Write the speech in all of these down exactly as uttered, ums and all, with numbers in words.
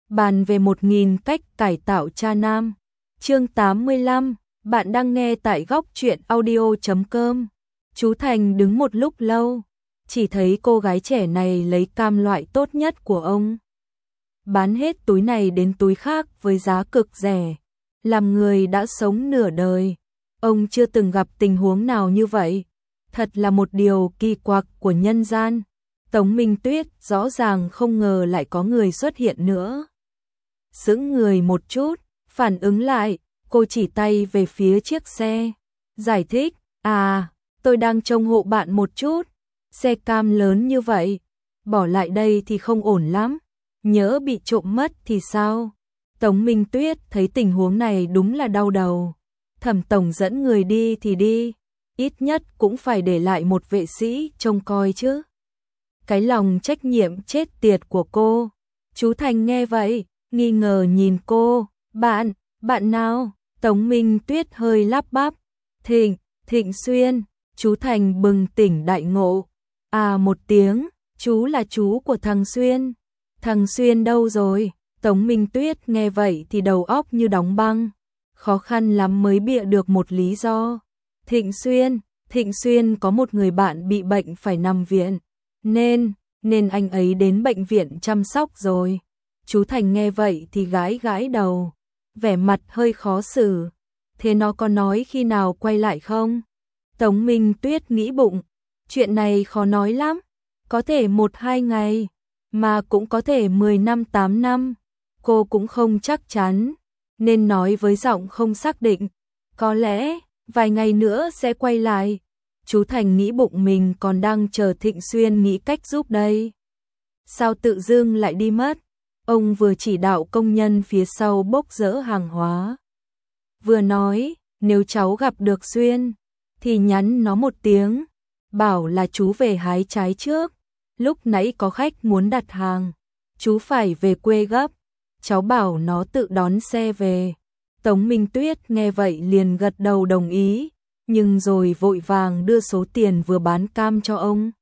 bàn về một nghìn cách cải tạo cha nam. Chương tám mươi lăm, bạn đang nghe tại góc truyện audio chấm com. Chú Thành đứng một lúc lâu, chỉ thấy cô gái trẻ này lấy cam loại tốt nhất của ông, bán hết túi này đến túi khác với giá cực rẻ. Làm người đã sống nửa đời, ông chưa từng gặp tình huống nào như vậy. Thật là một điều kỳ quặc của nhân gian. Tống Minh Tuyết rõ ràng không ngờ lại có người xuất hiện nữa. Sững người một chút, phản ứng lại, cô chỉ tay về phía chiếc xe, giải thích, à, tôi đang trông hộ bạn một chút, xe cam lớn như vậy, bỏ lại đây thì không ổn lắm, nhỡ bị trộm mất thì sao? Tống Minh Tuyết thấy tình huống này đúng là đau đầu. Thẩm tổng dẫn người đi thì đi, ít nhất cũng phải để lại một vệ sĩ trông coi chứ. Cái lòng trách nhiệm chết tiệt của cô. Chú Thành nghe vậy, nghi ngờ nhìn cô, bạn, bạn nào? Tống Minh Tuyết hơi lắp bắp, Thịnh, Thịnh Xuyên. Chú Thành bừng tỉnh đại ngộ, à một tiếng, chú là chú của thằng Xuyên. Thằng Xuyên đâu rồi? Tống Minh Tuyết nghe vậy thì đầu óc như đóng băng, khó khăn lắm mới bịa được một lý do. Thịnh Xuyên, Thịnh Xuyên có một người bạn bị bệnh phải nằm viện, nên, nên anh ấy đến bệnh viện chăm sóc rồi. Chú Thành nghe vậy thì gãi gãi đầu, vẻ mặt hơi khó xử. Thế nó có nói khi nào quay lại không? Tống Minh Tuyết nghĩ bụng, chuyện này khó nói lắm, có thể một hai ngày, mà cũng có thể mười năm tám năm. Cô cũng không chắc chắn, nên nói với giọng không xác định, có lẽ vài ngày nữa sẽ quay lại. Chú Thành nghĩ bụng mình còn đang chờ Thịnh Xuyên nghĩ cách giúp đây. Sao tự dưng lại đi mất? Ông vừa chỉ đạo công nhân phía sau bốc dỡ hàng hóa, vừa nói, nếu cháu gặp được Xuyên, thì nhắn nó một tiếng, bảo là chú về hái trái trước. Lúc nãy có khách muốn đặt hàng, chú phải về quê gấp, cháu bảo nó tự đón xe về. Tống Minh Tuyết nghe vậy liền gật đầu đồng ý, nhưng rồi vội vàng đưa số tiền vừa bán cam cho ông.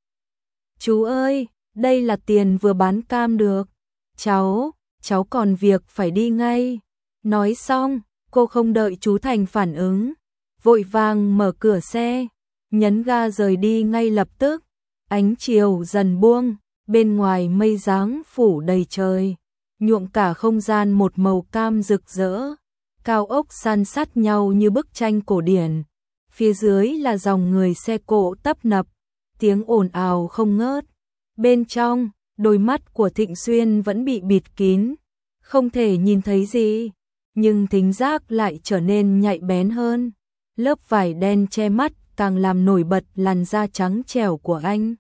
Chú ơi, đây là tiền vừa bán cam được. Cháu, cháu còn việc phải đi ngay. Nói xong, cô không đợi chú Thành phản ứng, vội vàng mở cửa xe, nhấn ga rời đi ngay lập tức. Ánh chiều dần buông, bên ngoài mây dáng phủ đầy trời, nhuộm cả không gian một màu cam rực rỡ. Cao ốc san sát nhau như bức tranh cổ điển. Phía dưới là dòng người xe cộ tấp nập, tiếng ồn ào không ngớt. Bên trong, đôi mắt của Thịnh Xuyên vẫn bị bịt kín, không thể nhìn thấy gì, nhưng thính giác lại trở nên nhạy bén hơn. Lớp vải đen che mắt càng làm nổi bật làn da trắng trẻo của anh.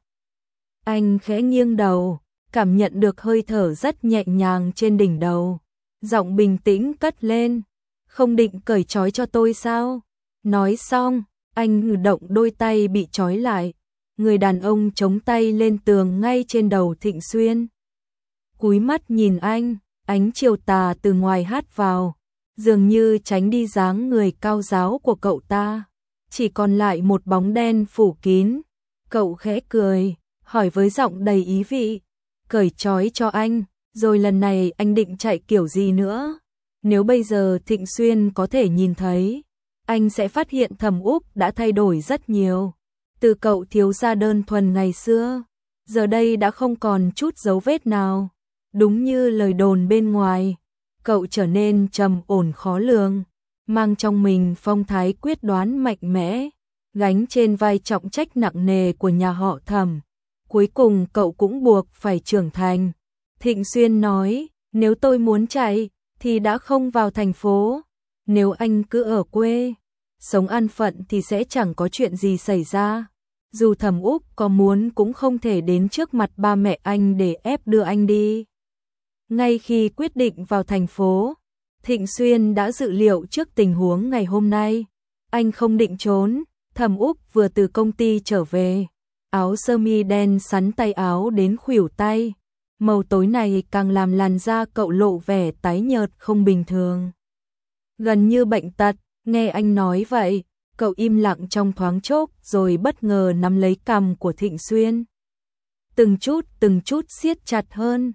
Anh khẽ nghiêng đầu, cảm nhận được hơi thở rất nhẹ nhàng trên đỉnh đầu. Giọng bình tĩnh cất lên, không định cởi trói cho tôi sao? Nói xong, anh ngử động đôi tay bị trói lại. Người đàn ông chống tay lên tường ngay trên đầu Thịnh Xuyên. Cúi mắt nhìn anh, ánh chiều tà từ ngoài hắt vào, dường như tránh đi dáng người cao ráo của cậu ta. Chỉ còn lại một bóng đen phủ kín. Cậu khẽ cười, hỏi với giọng đầy ý vị, cởi trói cho anh, rồi lần này anh định chạy kiểu gì nữa? Nếu bây giờ Thịnh Xuyên có thể nhìn thấy, anh sẽ phát hiện Thẩm Úc đã thay đổi rất nhiều. Từ cậu thiếu gia đơn thuần ngày xưa, giờ đây đã không còn chút dấu vết nào. Đúng như lời đồn bên ngoài, cậu trở nên trầm ổn khó lường, mang trong mình phong thái quyết đoán mạnh mẽ, gánh trên vai trọng trách nặng nề của nhà họ Thẩm. Cuối cùng cậu cũng buộc phải trưởng thành. Thịnh Xuyên nói, nếu tôi muốn chạy, thì đã không vào thành phố. Nếu anh cứ ở quê, sống an phận thì sẽ chẳng có chuyện gì xảy ra. Dù Thẩm Úc có muốn cũng không thể đến trước mặt ba mẹ anh để ép đưa anh đi. Ngay khi quyết định vào thành phố, Thịnh Xuyên đã dự liệu trước tình huống ngày hôm nay. Anh không định trốn. Thẩm Úc vừa từ công ty trở về, áo sơ mi đen sắn tay áo đến khuỷu tay. Màu tối này càng làm làn da cậu lộ vẻ tái nhợt không bình thường, gần như bệnh tật. Nghe anh nói vậy, cậu im lặng trong thoáng chốc rồi bất ngờ nắm lấy cằm của Thịnh Xuyên. Từng chút từng chút siết chặt hơn.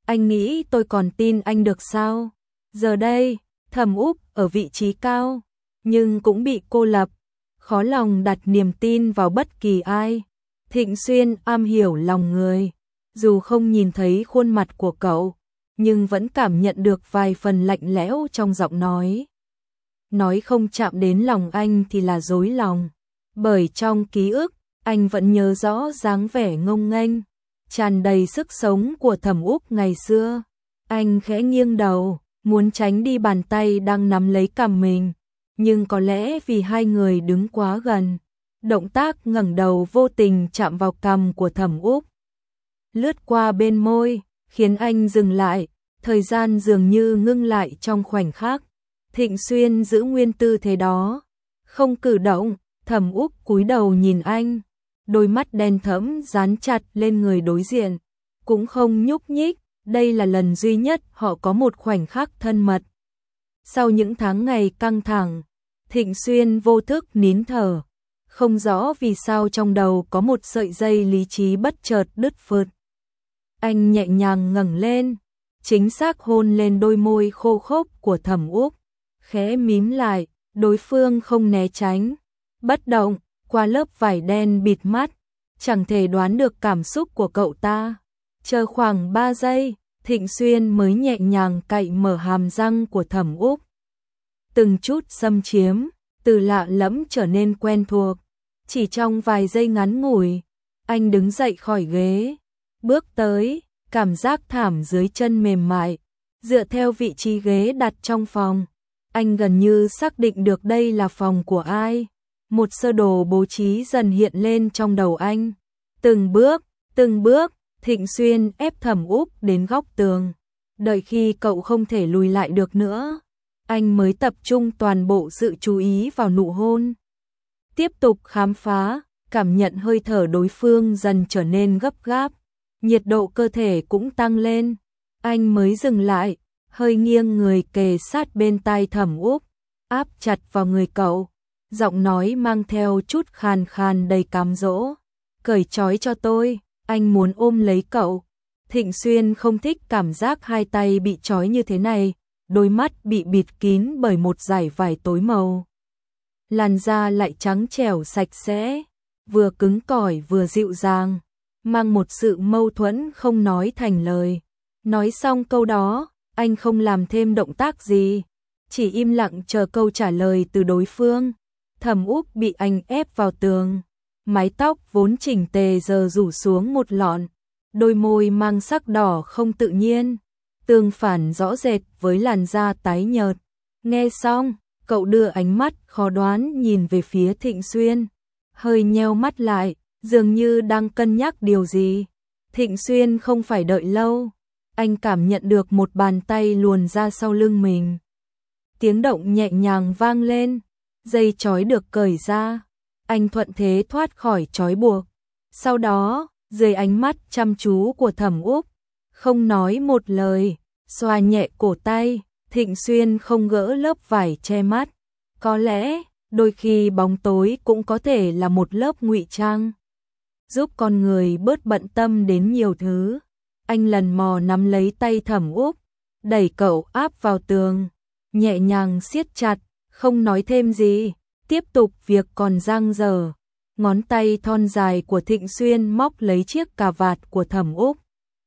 Anh nghĩ tôi còn tin anh được sao? Giờ đây, Thẩm Úc ở vị trí cao, nhưng cũng bị cô lập, khó lòng đặt niềm tin vào bất kỳ ai. Thịnh Xuyên am hiểu lòng người, dù không nhìn thấy khuôn mặt của cậu, nhưng vẫn cảm nhận được vài phần lạnh lẽo trong giọng nói. Nói không chạm đến lòng anh thì là dối lòng, bởi trong ký ức, anh vẫn nhớ rõ dáng vẻ ngông nghênh, tràn đầy sức sống của Thẩm Úc ngày xưa. Anh khẽ nghiêng đầu, muốn tránh đi bàn tay đang nắm lấy cằm mình, nhưng có lẽ vì hai người đứng quá gần, động tác ngẩng đầu vô tình chạm vào cằm của Thẩm Úc, lướt qua bên môi, khiến anh dừng lại, thời gian dường như ngưng lại trong khoảnh khắc. Thịnh Xuyên giữ nguyên tư thế đó, không cử động. Thẩm Úc cúi đầu nhìn anh, đôi mắt đen thẫm dán chặt lên người đối diện, cũng không nhúc nhích. Đây là lần duy nhất họ có một khoảnh khắc thân mật. Sau những tháng ngày căng thẳng, Thịnh Xuyên vô thức nín thở, không rõ vì sao trong đầu có một sợi dây lý trí bất chợt đứt phượt. Anh nhẹ nhàng ngẩng lên, chính xác hôn lên đôi môi khô khốc của Thẩm Úc, khẽ mím lại, đối phương không né tránh, bất động, qua lớp vải đen bịt mắt, chẳng thể đoán được cảm xúc của cậu ta. Chờ khoảng ba giây, Thịnh Xuyên mới nhẹ nhàng cạy mở hàm răng của Thẩm Úc. Từng chút xâm chiếm, từ lạ lẫm trở nên quen thuộc. Chỉ trong vài giây ngắn ngủi, anh đứng dậy khỏi ghế, bước tới, cảm giác thảm dưới chân mềm mại, dựa theo vị trí ghế đặt trong phòng. Anh gần như xác định được đây là phòng của ai. Một sơ đồ bố trí dần hiện lên trong đầu anh. Từng bước, từng bước, Thịnh Xuyên ép Thẩm Úc đến góc tường. Đợi khi cậu không thể lùi lại được nữa, anh mới tập trung toàn bộ sự chú ý vào nụ hôn. Tiếp tục khám phá, cảm nhận hơi thở đối phương dần trở nên gấp gáp, nhiệt độ cơ thể cũng tăng lên. Anh mới dừng lại, hơi nghiêng người kề sát bên tai Thẩm Úc, áp chặt vào người cậu, giọng nói mang theo chút khàn khàn đầy cám dỗ. Cởi trói cho tôi, anh muốn ôm lấy cậu. Thịnh Xuyên không thích cảm giác hai tay bị trói như thế này, đôi mắt bị bịt kín bởi một dải vải tối màu. Làn da lại trắng trẻo sạch sẽ, vừa cứng cỏi vừa dịu dàng, mang một sự mâu thuẫn không nói thành lời. Nói xong câu đó, anh không làm thêm động tác gì, chỉ im lặng chờ câu trả lời từ đối phương. Thẩm Úc bị anh ép vào tường, mái tóc vốn chỉnh tề giờ rủ xuống một lọn, đôi môi mang sắc đỏ không tự nhiên, tương phản rõ rệt với làn da tái nhợt. Nghe xong, cậu đưa ánh mắt khó đoán nhìn về phía Thịnh Xuyên, hơi nheo mắt lại, dường như đang cân nhắc điều gì. Thịnh Xuyên không phải đợi lâu, anh cảm nhận được một bàn tay luồn ra sau lưng mình. Tiếng động nhẹ nhàng vang lên, dây trói được cởi ra, anh thuận thế thoát khỏi trói buộc. Sau đó, dưới ánh mắt chăm chú của Thẩm Úc, không nói một lời, xoa nhẹ cổ tay, Thịnh Xuyên không gỡ lớp vải che mắt. Có lẽ, đôi khi bóng tối cũng có thể là một lớp ngụy trang, giúp con người bớt bận tâm đến nhiều thứ. Anh lần mò nắm lấy tay Thẩm Úc, đẩy cậu áp vào tường, nhẹ nhàng siết chặt, không nói thêm gì, tiếp tục việc còn dang dở. Ngón tay thon dài của Thịnh Xuyên móc lấy chiếc cà vạt của Thẩm Úc,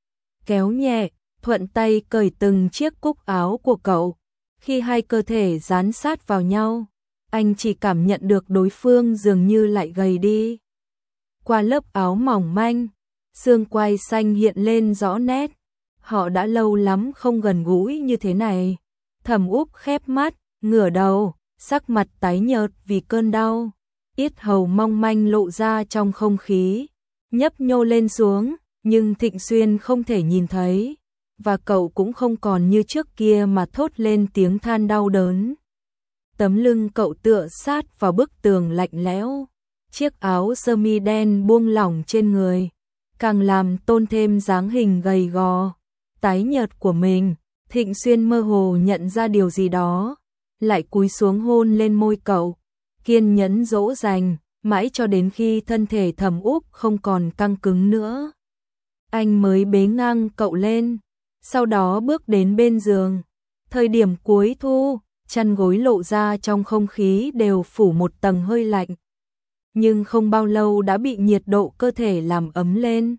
kéo nhẹ, thuận tay cởi từng chiếc cúc áo của cậu. Khi hai cơ thể dán sát vào nhau, anh chỉ cảm nhận được đối phương dường như lại gầy đi. Qua lớp áo mỏng manh, xương quai xanh hiện lên rõ nét. Họ đã lâu lắm không gần gũi như thế này. Thẩm Úc khép mắt, ngửa đầu, sắc mặt tái nhợt vì cơn đau. Yết hầu mong manh lộ ra trong không khí, nhấp nhô lên xuống, nhưng Thịnh Xuyên không thể nhìn thấy, và cậu cũng không còn như trước kia mà thốt lên tiếng than đau đớn. Tấm lưng cậu tựa sát vào bức tường lạnh lẽo, chiếc áo sơ mi đen buông lỏng trên người, càng làm tôn thêm dáng hình gầy gò, tái nhợt của mình. Thịnh Xuyên mơ hồ nhận ra điều gì đó, lại cúi xuống hôn lên môi cậu, kiên nhẫn dỗ dành, mãi cho đến khi thân thể Thẩm Úc không còn căng cứng nữa. Anh mới bế ngang cậu lên, sau đó bước đến bên giường. Thời điểm cuối thu, chăn gối lộ ra trong không khí đều phủ một tầng hơi lạnh. Nhưng không bao lâu đã bị nhiệt độ cơ thể làm ấm lên.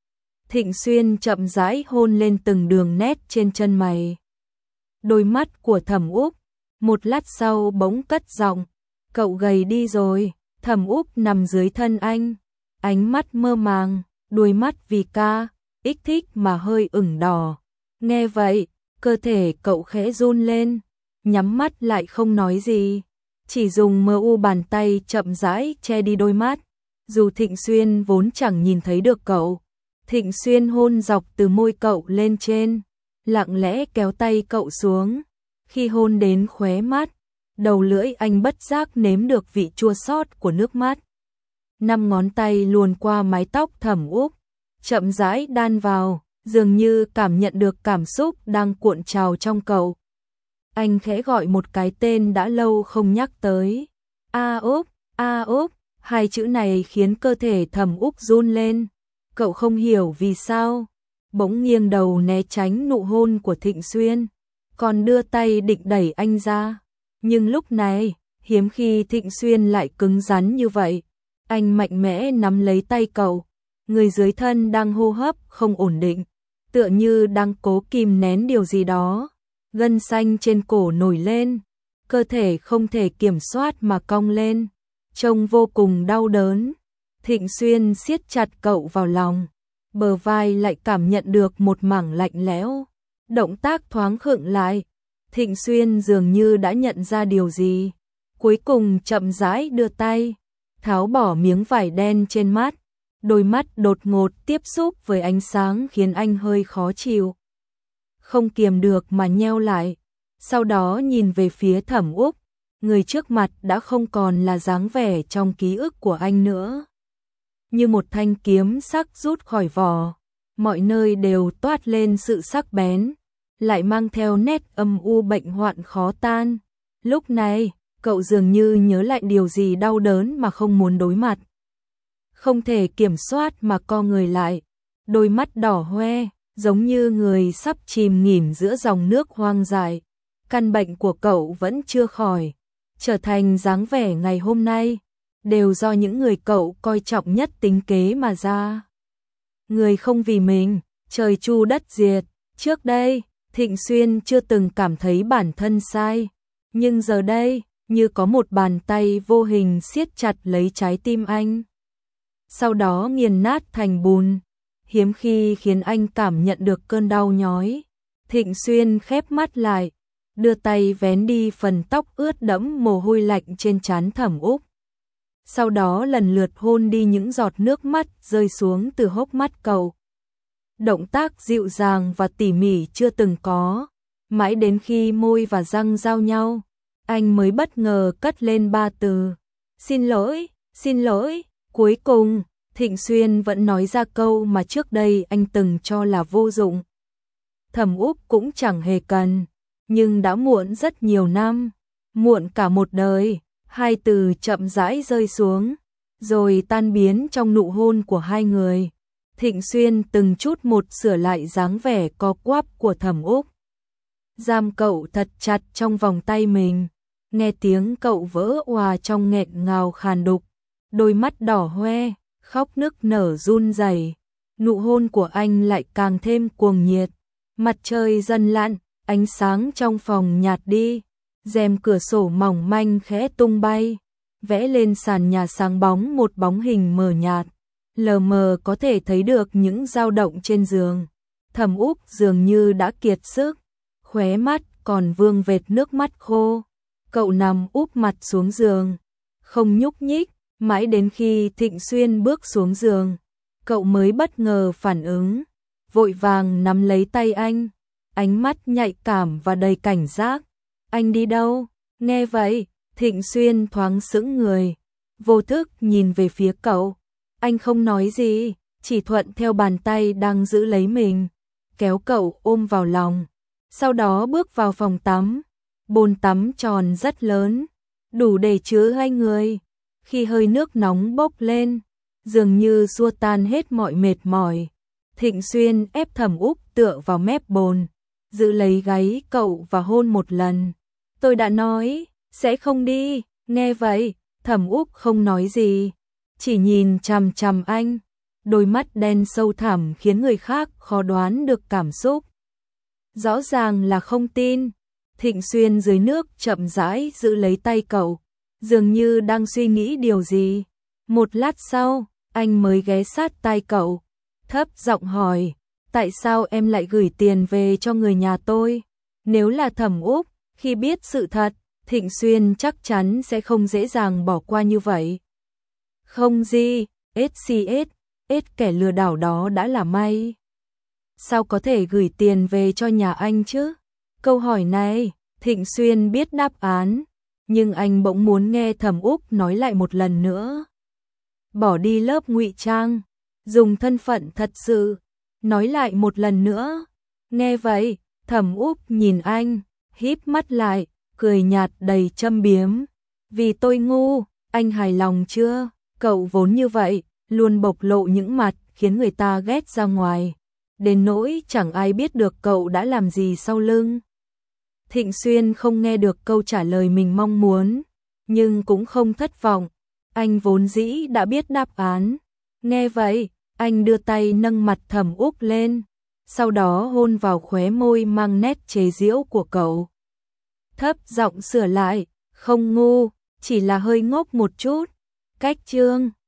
Thịnh Xuyên chậm rãi hôn lên từng đường nét trên chân mày. Đôi mắt của Thẩm Úc, một lát sau bỗng cất giọng, cậu gầy đi rồi. Thẩm Úc nằm dưới thân anh, ánh mắt mơ màng, đôi mắt vì ca, ích thích mà hơi ửng đỏ. Nghe vậy, cơ thể cậu khẽ run lên, nhắm mắt lại không nói gì, chỉ dùng mờ u bàn tay chậm rãi che đi đôi mắt. Dù Thịnh Xuyên vốn chẳng nhìn thấy được cậu, Thịnh Xuyên hôn dọc từ môi cậu lên trên, lặng lẽ kéo tay cậu xuống. Khi hôn đến khóe mắt, đầu lưỡi anh bất giác nếm được vị chua xót của nước mắt. Năm ngón tay luồn qua mái tóc Thẩm Úc, chậm rãi đan vào, dường như cảm nhận được cảm xúc đang cuộn trào trong cậu. Anh khẽ gọi một cái tên đã lâu không nhắc tới. A Úc, A Úc, hai chữ này khiến cơ thể Thẩm Úc run lên. Cậu không hiểu vì sao, bỗng nghiêng đầu né tránh nụ hôn của Thịnh Xuyên, còn đưa tay định đẩy anh ra. Nhưng lúc này, hiếm khi Thịnh Xuyên lại cứng rắn như vậy. Anh mạnh mẽ nắm lấy tay cậu, người dưới thân đang hô hấp không ổn định, tựa như đang cố kìm nén điều gì đó. Gân xanh trên cổ nổi lên, cơ thể không thể kiểm soát mà cong lên, trông vô cùng đau đớn. Thịnh Xuyên siết chặt cậu vào lòng, bờ vai lại cảm nhận được một mảng lạnh lẽo. Động tác thoáng khựng lại, Thịnh Xuyên dường như đã nhận ra điều gì, cuối cùng chậm rãi đưa tay, tháo bỏ miếng vải đen trên mắt. Đôi mắt đột ngột tiếp xúc với ánh sáng khiến anh hơi khó chịu, không kiềm được mà nheo lại, sau đó nhìn về phía Thẩm Úc. Người trước mặt đã không còn là dáng vẻ trong ký ức của anh nữa. Như một thanh kiếm sắc rút khỏi vỏ, mọi nơi đều toát lên sự sắc bén, lại mang theo nét âm u bệnh hoạn khó tan. Lúc này, cậu dường như nhớ lại điều gì đau đớn mà không muốn đối mặt. Không thể kiểm soát mà co người lại, đôi mắt đỏ hoe, giống như người sắp chìm nghỉm giữa dòng nước hoang dại. Căn bệnh của cậu vẫn chưa khỏi, trở thành dáng vẻ ngày hôm nay, đều do những người cậu coi trọng nhất tính kế mà ra. Người không vì mình, trời chu đất diệt. Trước đây, Thịnh Xuyên chưa từng cảm thấy bản thân sai, nhưng giờ đây, như có một bàn tay vô hình siết chặt lấy trái tim anh, sau đó nghiền nát thành bùn, hiếm khi khiến anh cảm nhận được cơn đau nhói. Thịnh Xuyên khép mắt lại, đưa tay vén đi phần tóc ướt đẫm mồ hôi lạnh trên trán Thẩm Úc. Sau đó lần lượt hôn đi những giọt nước mắt rơi xuống từ hốc mắt cậu. Động tác dịu dàng và tỉ mỉ chưa từng có, mãi đến khi môi và răng giao nhau, anh mới bất ngờ cất lên ba từ: "Xin lỗi, xin lỗi." Cuối cùng, Thịnh Xuyên vẫn nói ra câu mà trước đây anh từng cho là vô dụng. Thẩm Úc cũng chẳng hề cần, nhưng đã muộn rất nhiều năm, muộn cả một đời. Hai từ chậm rãi rơi xuống, rồi tan biến trong nụ hôn của hai người. Thịnh Xuyên từng chút một sửa lại dáng vẻ co quắp của Thẩm Úc, giam cậu thật chặt trong vòng tay mình. Nghe tiếng cậu vỡ òa trong nghẹn ngào khàn đục, đôi mắt đỏ hoe, khóc nức nở run rẩy. Nụ hôn của anh lại càng thêm cuồng nhiệt. Mặt trời dần lặn, ánh sáng trong phòng nhạt đi, rèm cửa sổ mỏng manh khẽ tung bay, vẽ lên sàn nhà sáng bóng một bóng hình mờ nhạt, lờ mờ có thể thấy được những dao động trên giường. Thẩm Úc dường như đã kiệt sức, khóe mắt còn vương vệt nước mắt khô. Cậu nằm úp mặt xuống giường, không nhúc nhích, mãi đến khi Thịnh Xuyên bước xuống giường, cậu mới bất ngờ phản ứng, vội vàng nắm lấy tay anh, ánh mắt nhạy cảm và đầy cảnh giác. "Anh đi đâu?" Nghe vậy, Thịnh Xuyên thoáng sững người, vô thức nhìn về phía cậu. Anh không nói gì, chỉ thuận theo bàn tay đang giữ lấy mình, kéo cậu ôm vào lòng. Sau đó bước vào phòng tắm, bồn tắm tròn rất lớn, đủ để chứa hai người. Khi hơi nước nóng bốc lên, dường như xua tan hết mọi mệt mỏi, Thịnh Xuyên ép Thẩm Úc tựa vào mép bồn, giữ lấy gáy cậu và hôn một lần. Tôi đã nói, sẽ không đi, nghe vậy, Thẩm Úc không nói gì, chỉ nhìn chằm chằm anh, đôi mắt đen sâu thẳm khiến người khác khó đoán được cảm xúc. Rõ ràng là không tin. Thịnh Xuyên dưới nước chậm rãi giữ lấy tay cậu, dường như đang suy nghĩ điều gì. Một lát sau, anh mới ghé sát tai cậu, thấp giọng hỏi, tại sao em lại gửi tiền về cho người nhà tôi? Nếu là Thẩm Úc, khi biết sự thật, Thịnh Xuyên chắc chắn sẽ không dễ dàng bỏ qua như vậy. Không gì, ét xê ét, ét kẻ lừa đảo đó đã là may. Sao có thể gửi tiền về cho nhà anh chứ? Câu hỏi này, Thịnh Xuyên biết đáp án, nhưng anh bỗng muốn nghe Thẩm Úc nói lại một lần nữa. Bỏ đi lớp ngụy trang, dùng thân phận thật sự, nói lại một lần nữa. Nghe vậy, Thẩm Úc nhìn anh, híp mắt lại, cười nhạt đầy châm biếm. Vì tôi ngu, anh hài lòng chưa? Cậu vốn như vậy, luôn bộc lộ những mặt khiến người ta ghét ra ngoài, đến nỗi chẳng ai biết được cậu đã làm gì sau lưng. Thịnh Xuyên không nghe được câu trả lời mình mong muốn, nhưng cũng không thất vọng, anh vốn dĩ đã biết đáp án. Nghe vậy, anh đưa tay nâng mặt Thẩm Úc lên, sau đó hôn vào khóe môi mang nét chế giễu của cậu. Thấp giọng sửa lại, không ngu, chỉ là hơi ngốc một chút. Cách chương